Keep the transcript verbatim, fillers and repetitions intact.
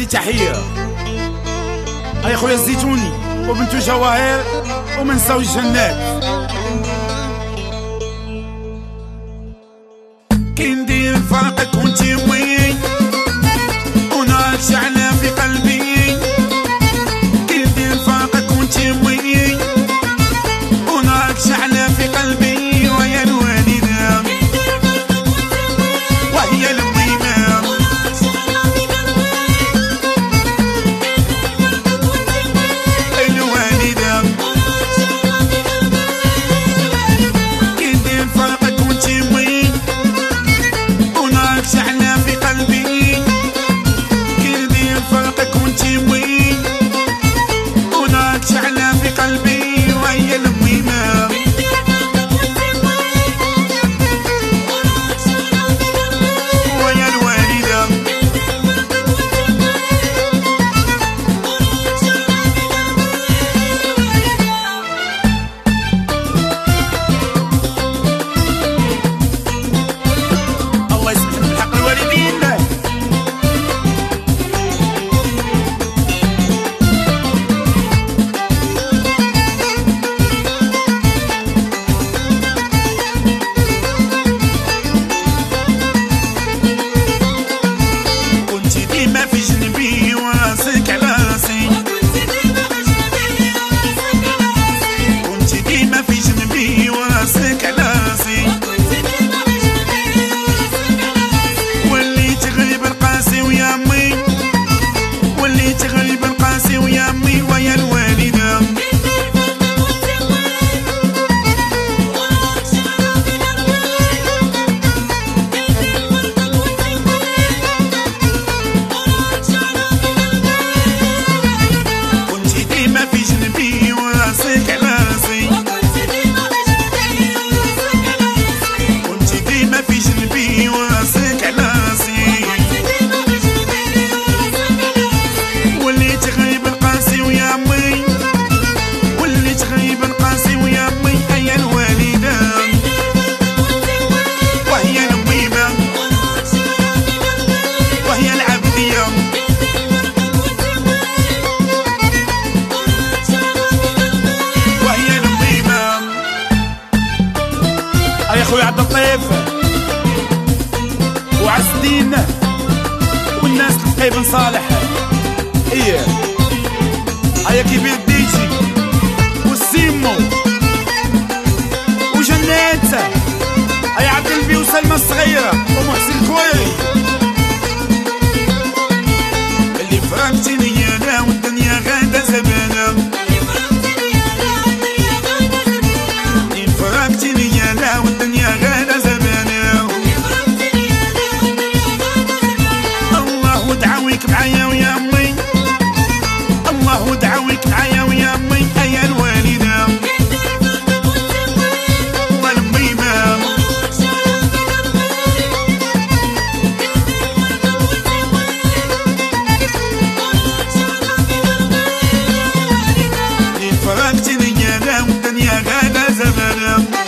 تحيه. يا خويا الزيتوني وبنتو جواهر وما نساوش جنات. كي ندير فراقك وانتي وين ونارك شعلة في قلبي. كي ندير فراقك وانتي وين ونارك شعلة في قلبي. ويا الوالدة وهي الميمة الوالدة. كي ندير فراقك وانتي وين ونارك شعلة في قلبي. كي ندير فراقك وانتي وين ونارك شعلة في قلبي. وهي الميمة ويا الوالدة. الله يسمح بالحق الوالدين. كنتي ديما في جنبي وراسك على راسي. كنتي ديما في جنبي وراسك على راسي. وليت غريب القاسي ويا امي. وليت غريب القاسي ويا امي. ويا الوالدة كنتي ديما في جنبي وراسك على راسي. كنتي ديما في جنبي وراسك على راسي. وليت غريب القاسي ويا امي. وليت غريب القاسي ويا امي. هي الوالدة وهي الميمة وهي العبدية. وهي الميمة. يا خويا عبد اللطيف وعز الدين والناس القي بن صالح. ايه هيا كبير ديجي والسيمو وجنات. هيا عبد البي وسلمى الصغيرة ومحسن الكويري. اللي فرقتني انا والدنيا غادا زبانة. اللي فرقتني انا والدنيا غادا زبانة. الله دعاويك معايا ويا امي. الله دعاويك معايا ويا امي. هيا الوالدة والميمة. اللي فرقتني انا والدنيا غادا زبانة.